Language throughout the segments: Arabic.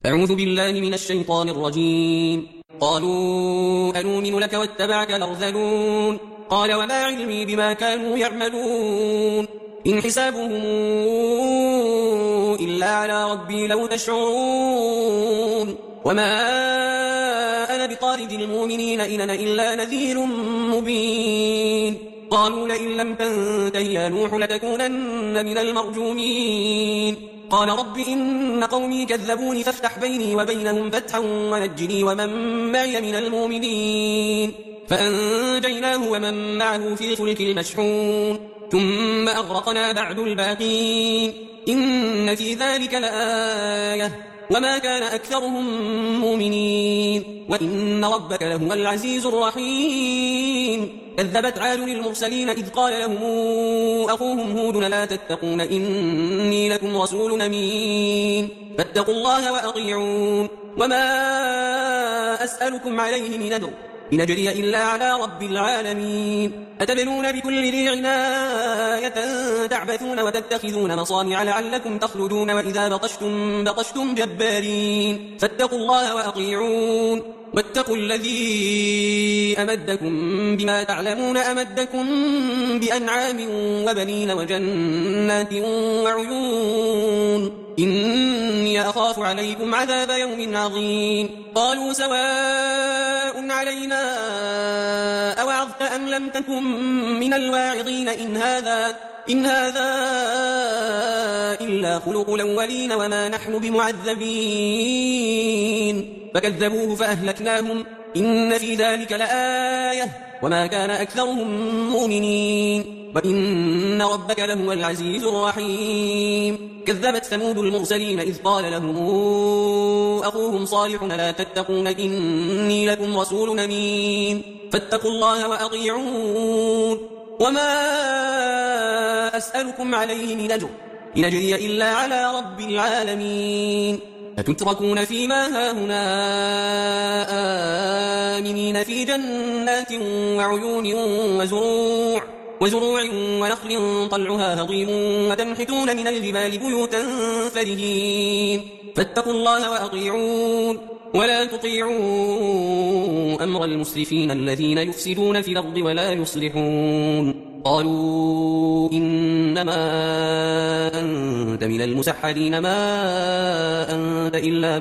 أعوذ بالله من الشيطان الرجيم. قالوا أنؤمن لك واتبعك الأرذلون قال وما علمي بما كانوا يعملون إن حسابهم إلا على ربي لو تشعرون وما أنا بطارد المؤمنين إن أنا إلا نذير مبين قالوا لئن لم تنته يا نوح لتكونن من المرجومين قال رب إن قومي كذبوني فافتح بيني وبينهم فتحا ونجني ومن معي من المؤمنين فأنجيناه ومن معه في الفلك المشحون ثم أغرقنا بعد الباقين إن في ذلك لآية وما كان أكثرهم مؤمنين وإن ربك لهو العزيز الرحيم كذبت عاد للمرسلين إذ قال لهم أخوهم هود لا تتقون إني لكم رسول أمين فاتقوا الله وأطيعون وما أسألكم عليه من أجر إن أجري إلا على رب العالمين أتبنون بكل ذي عناية تعبثون وتتخذون مصانع لعلكم تخلدون وإذا بطشتم جبارين فاتقوا الله وأطيعون واتقوا الذي أمدكم بما تعلمون أمدكم بأنعام وبنين وجنات وعيون إني أخاف عليكم عذاب يوم عظيم قالوا سواء علينا أوعظت أم لم تكن من الواعظين إن هذا إلا خلق الأولين وما نحن بمعذبين فكذبوه فأهلكناهم إن في ذلك لآية وما كان أكثرهم مؤمنين وإن ربك لهو العزيز الرحيم كذبت ثمود المرسلين إذ قال لهم أخوهم صالح لا تتقون إني لكم رسول أمين فاتقوا الله وأطيعون وما أسألكم عليه من أجر إن أجري إلا على رب العالمين أتتركون فيما هاهنا آمنين في جنات وعيون وزروع ونخل طلعها هضيم وتنحتون من الجبال بيوتا فرهين فاتقوا الله وأطيعون ولا تطيعوا أمر المسرفين الذين يفسدون في الأرض ولا يصلحون قالوا إنما أنت من المسحرين ما أنت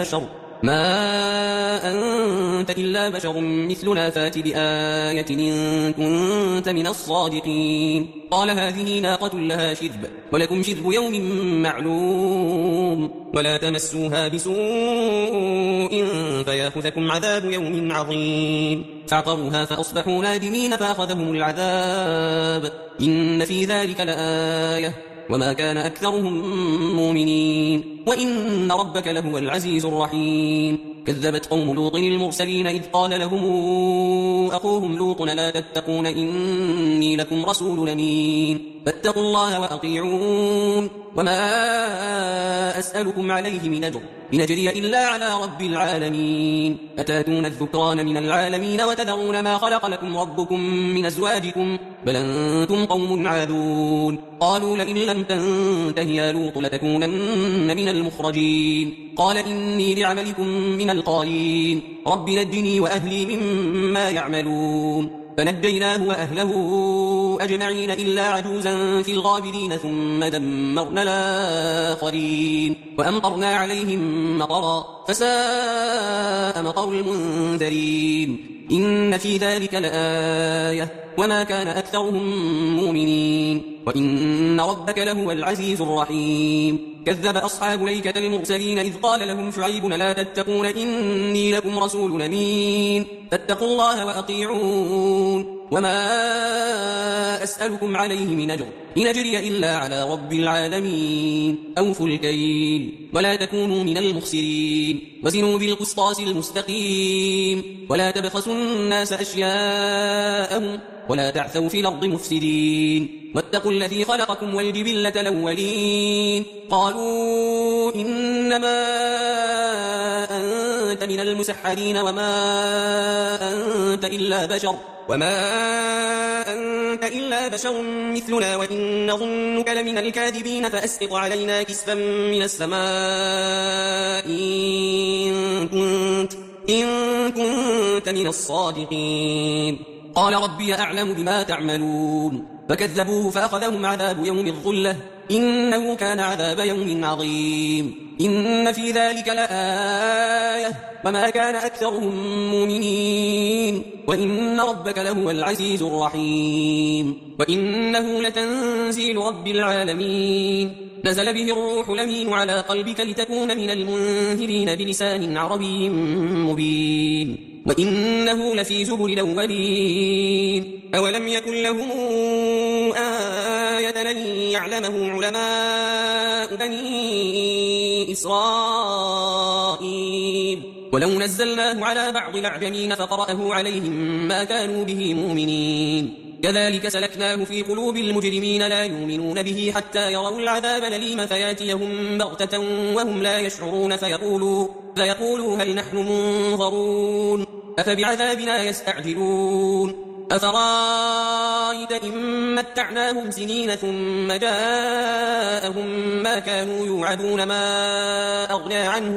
إلا بشر مثلنا فات بآية إن كنت من الصادقين قال هذه ناقة لها شرب ولكم شرب يوم معلوم ولا تمسوها بسوء فيأخذكم عذاب يوم عظيم فعقروها فأصبحوا نادمين فأخذهم العذاب إن في ذلك لآية وما كان أكثرهم مؤمنين وإن ربك لهو العزيز الرحيم كذبت قوم لوط المرسلين إذ قال لهم أخوهم لوط لا تتقون إني لكم رسول أمين فاتقوا الله وأطيعون وما أسألكم عليه من أجر إن أجري إلا على رب العالمين أتاتون الذكران من العالمين وتذرون ما خلق لكم ربكم من أزواجكم بل أنتم قوم عادون قالوا لئن لم تنته يا لوط لتكونن من المخرجين قال إني لعملكم من القالين رب نجني وأهلي مما يعملون فنجيناه وأهله أجمعين إلا عجوزا في الغابرين ثم دمرنا الآخرين وأمطرنا عليهم مطرا فساء مطر المنذرين إن في ذلك لآية وما كان أكثرهم مؤمنين وإن ربك لهو العزيز الرحيم كذب أصحاب الأيكة المرسلين إذ قال لهم شعيب لا تتقون إني لكم رسول أمين فاتقوا الله وأطيعون وما أسألكم عليه من أجر إن أجري إلا على رب العالمين أوفوا الكيل ولا تكونوا من المخسرين وزنوا بالقسطاس المستقيم ولا تبخسوا الناس أشياءهم ولا تعثوا في الأرض مفسدين واتقوا الذي خلقكم والجبلة الأولين قالوا إنما أنت من المسحرين وما أنت إلا بشر مثلنا وإن نظنك لمن الكاذبين فأسقط علينا كسفا من السماء إن كنت من الصادقين. قال ربي أعلم بما تعملون. فكذبوه فأخذهم عذاب يوم الظلة إنه كان عذاب يوم عظيم. إن في ذلك لآية وما كان أكثرهم مؤمنين وإن ربك لهو العزيز الرحيم. وإنه لتنزيل رب العالمين نزل به الروح الأمين على قلبك لتكون من المنذرين بلسان عربي مبين. وإنه لفي زبر الأولين. أولم يكن لهم آية لن يعلمه علماء بني إسرائيل ولو نزلناه على بعض الأعجمين فقرأه عليهم ما كانوا به مؤمنين. كذلك سلكناه في قلوب المجرمين لا يؤمنون به حتى يروا العذاب الأليم فياتيهم بغتة وهم لا يشعرون فيقولوا هل نحن منظرون أفبعذابنا يستعجلون أفرأيت إن متعناهم سنين ثم جاءهم ما كانوا يوعدون ما أغنى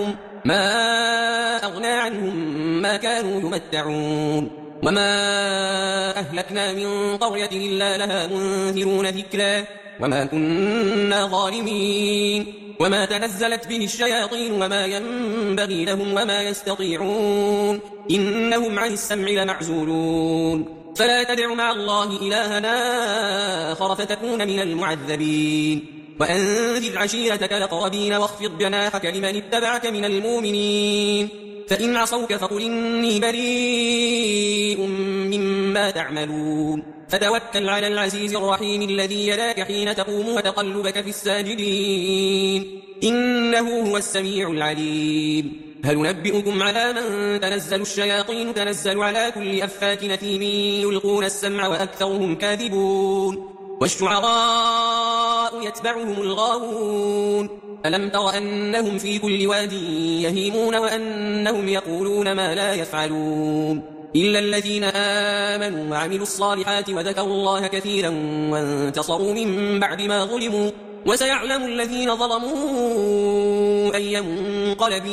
عنهم ما كانوا يمتعون وما أهلكنا من قرية إلا لها منذرون ذكرا وما كنا ظالمين. وما تنزلت به الشياطين وما ينبغي لهم وما يستطيعون إنهم عن السمع لمعزولون. فلا تدع مع الله إلهنا آخر فتكون من المعذبين. وأنذر عشيرتك الأقربين واخفض جناحك لمن اتبعك من المؤمنين. فإن عصوك فقل إني بريء مما تعملون. فتوكل على العزيز الرحيم الذي يراك حين تقوم وتقلبك في الساجدين إنه هو السميع العليم. هل ننبئكم على من تنزل الشياطين تنزل على كل أفاك أثيم يلقون السمع وأكثرهم كاذبون والشعراء يتبعهم الغاوون. ألم تر أنهم في كل واد يهيمون وأنهم يقولون ما لا يفعلون إلا الذين آمنوا وعملوا الصالحات وذكروا الله كثيرا وانتصروا من بعد ما ظلموا وسيعلم الذين ظلموا أي منقلب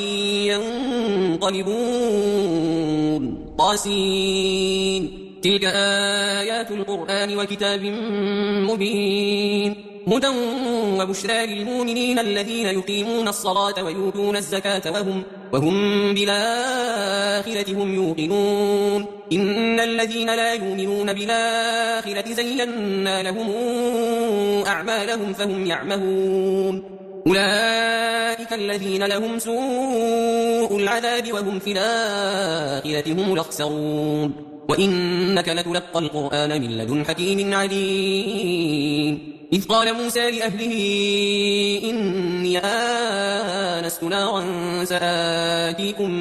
ينقلبون. طاسين. تلك آيات القرآن وكتاب مبين هدى وبشرى للمؤمنين الذين يقيمون الصلاة ويؤتون الزكاة وهم بالآخرة هم يوقنون. إن الذين لا يؤمنون بالآخرة زينا لهم أعمالهم فهم يعمهون. أولئك الذين لهم سوء العذاب وهم في الآخرة هم الأخسرون. وإنك لتلقى القرآن من لدن حكيم عليم. إذ قال موسى لأهله إني آنست نارا سآتيكم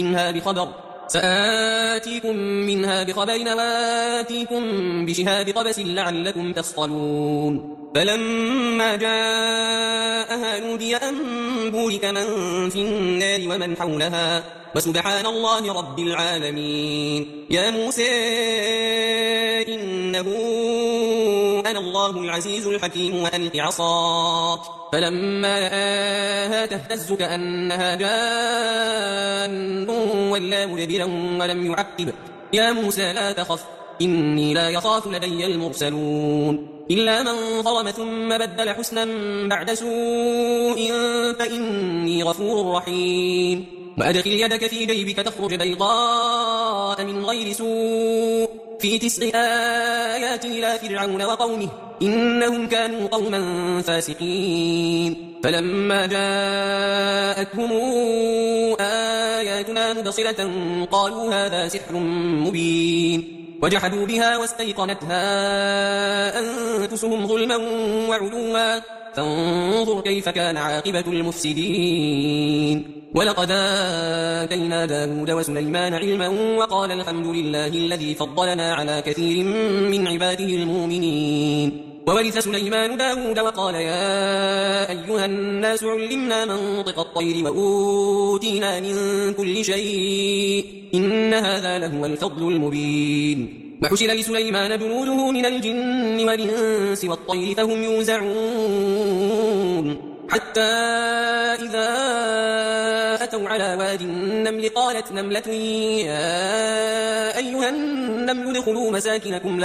منها بخبر وآتيكم بشهاب قبس لعلكم تصطلون. فلما جاءها نودي أن بورك من في النار ومن حولها وسبحان الله رب العالمين. يا موسى إنه أنا الله العزيز الحكيم وألق عصاك فلما رآها تهتز كأنها جان ولا مدبرا ولم يعقب يا موسى لا تخف إني لا يخاف لدي المرسلون إلا من ظلم ثم بدل حسنا بعد سوء فإني غفور رحيم. وأدخل يدك في جيبك تخرج بيضاء من غير سوء في 9 آيات إلى فرعون وقومه إنهم كانوا قوما فاسقين. فلما جاءتهم آياتنا مبصرة قالوا هذا سحر مبين وجحدوا بها واستيقنتها أنفسهم ظلما وعلوا فانظر كيف كان عاقبة المفسدين. ولقد آتينا داود وسليمان علما وقال الحمد لله الذي فضلنا على كثير من عباده المؤمنين. وورث سليمان داود وقال يا أيها الناس علمنا منطق الطير وأوتينا من كل شيء إن هذا لهو الفضل المبين. وحشر لسليمان جنوده من الجن والإنس والطير فهم يوزعون. حتى إذا أتوا على واد النمل قالت نملة يا أيها النمل ادخلوا مساكنكم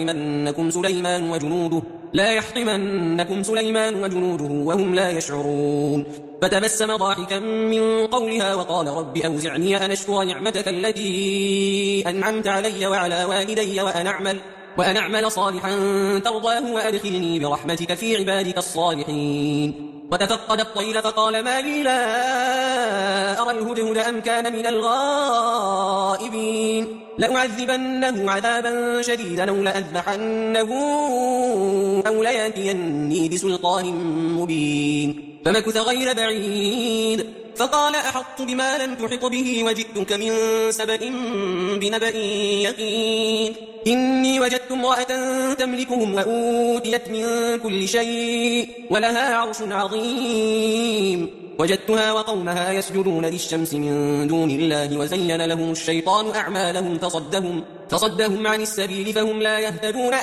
لا يحطمنكم سليمان وجنوده وهم لا يشعرون فتبسم ضاحكا من قولها وقال رب أوزعني أن أشكر نعمتك التي أنعمت علي وعلى والدي وأن أعمل صالحا ترضاه وأدخلني برحمتك في عبادك الصالحين وتفقد الطير فقال ما لي لا أرى الهدهد أم كان من الغائبين لأعذبنه عذابا شديدا أو لأذبحنه أو ليأتيني بسلطان مبين فمكث غير بعيد فقال أحطت بما لم تحط به وجئتك من سبأ بنبأ يقين إني وجدت امرأة تملكهم وأوتيت من كل شيء ولها عرش عظيم وجدتها وقومها يسجدون للشمس من دون الله وزين لهم الشيطان أعمالهم فصدهم عن السبيل فهم لا يهتدون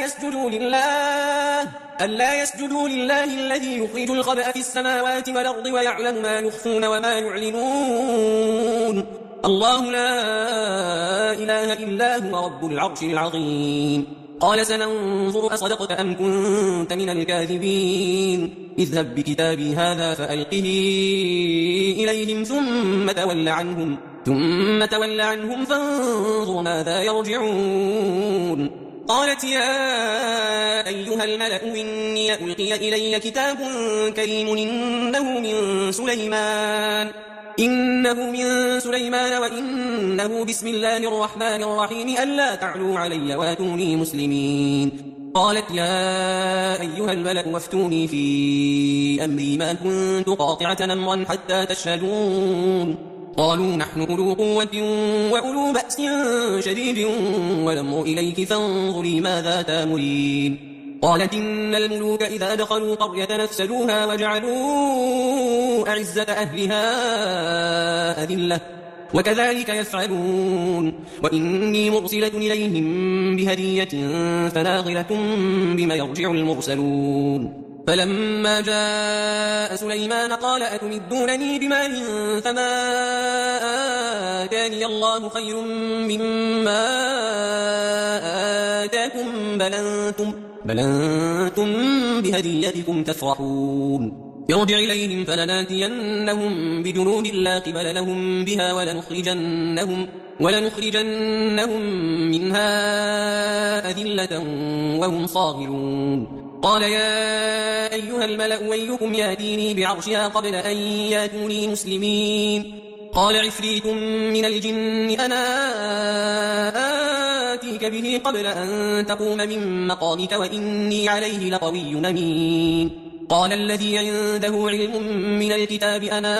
ألا يسجدوا لله الذي يخرج الخبأ في السماوات والأرض ويعلم ما يخفون وما يعلنون الله لا إله إلا هو رب العرش العظيم قال سننظر أصدقت أم كنت من الكاذبين اذهب بكتابي هذا فألقه إليهم ثم تول عنهم فانظر ماذا يرجعون قالت يا أيها الملأ إني ألقي إلي كتاب كريم إنه من سليمان وإنه بسم الله الرحمن الرحيم ألا تعلوا علي واتوني مسلمين قالت يا أيها الملأ وافتوني في أمري ما كنت قاطعة أمرا حتى تشهدون قالوا نحن أولو قوة وأولو بأس شديد والأمر إليك فانظري ماذا تامرين قالت إن الملوك إذا دخلوا قرية نفسدوها وجعلوا أعزة أهلها أذلة وكذلك يفعلون وإني مرسلة إليهم بهدية فناظرة بما يرجع المرسلون فلما جاء سليمان قال أتمدونني بمال فما آتاني الله خير مما آتاكم بل أنتم بهديتكم تفرحون يرجع إليهم فلناتينهم بجنود لا قبل لهم بها ولنخرجنهم منها أذلة وهم صاغرون قال يا أيها الملأ ويلكم يأتيني بعرشها قبل أن ياتوني مسلمين قال عفريت من الجن أنا آتيك به قبل أن تقوم من مقامك وإني عليه لقوي أمين قال الذي عنده علم من الكتاب أنا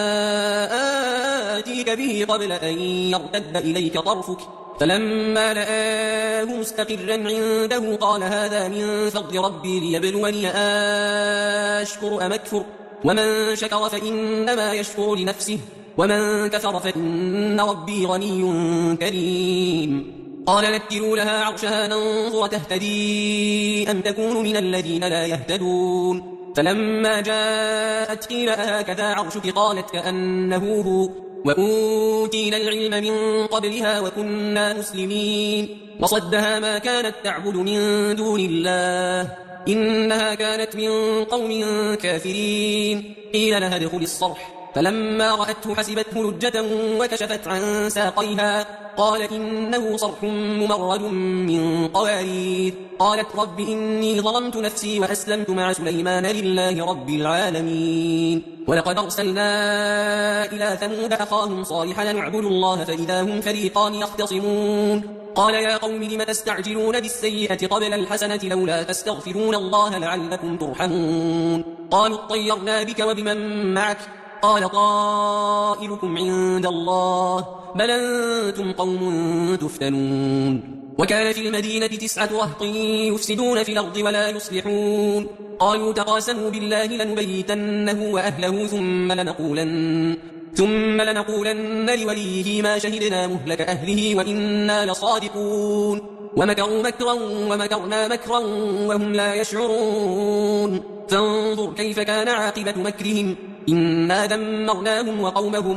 آتيك به قبل أن يرتد إليك طرفك فلما رآه مستقرا عنده قال هذا من فضل ربي ليبلوني أشكر أم أكفر ومن شكر فإنما يشكر لنفسه ومن كفر فإن ربي غني كريم قال نكروا لها عرشها ننظر تهتدي أم تكون من الذين لا يهتدون فلما جاءت قيل أهكذا عرشك قالت كأنه هو وأوتينا العلم من قبلها وكنا مسلمين وصدها ما كانت تعبد من دون الله إنها كانت من قوم كافرين قيل لها ادخل الصرح فلما رأته حسبته لجة وكشفت عن ساقيها قال إنه صرح ممرد من قوارير قالت رب إني ظلمت نفسي وأسلمت مع سليمان لله رب العالمين ولقد أرسلنا إلى ثمود أخاهم صالحا نعبدوا الله فإذا هم فريقان يختصمون قال يا قوم لم تستعجلون بالسيئة قبل الحسنة لولا تستغفرون الله لعلكم ترحمون قالوا اطيرنا بك وبمن معك قال طائركم عند الله بل أنتم قوم تفتنون وكان في المدينة 9 رهط يفسدون في الأرض ولا يصلحون قالوا تقاسموا بالله لنبيتنه وأهله ثم لنقولن لوليه ما شهدنا مهلك أهله وإنا لصادقون ومكروا مكرا ومكرنا مكرا وهم لا يشعرون فانظر كيف كان عاقبة مكرهم إنا دمرناهم وقومهم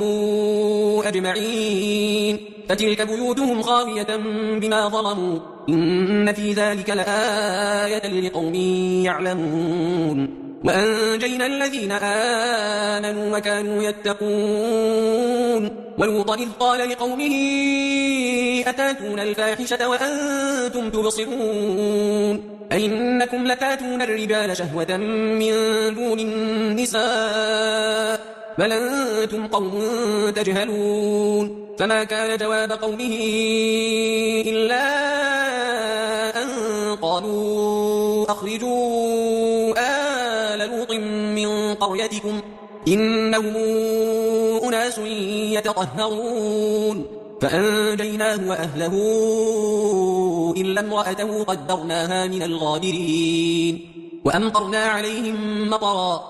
أجمعين فتلك بيوتهم خاوية بما ظلموا إن في ذلك لآية لقوم يعلمون وأنجينا الذين آمنوا وكانوا يتقون ولوطا إذ قال لقومه أتاتون الفاحشة وأنتم تبصرون أئنكم لتاتون الرجال شهوة من دون النساء بل أنتم قوم تجهلون فما كان جواب قومه إلا أن قالوا أخرجوا آل لوط من قريتكم إنهم أناس يتطهرون فأنجيناه وأهله إلا امرأته قدرناها من الغابرين وأمطرنا عليهم مطرا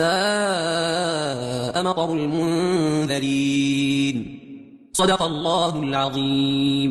فساء مطر المنذرين صدق الله العظيم.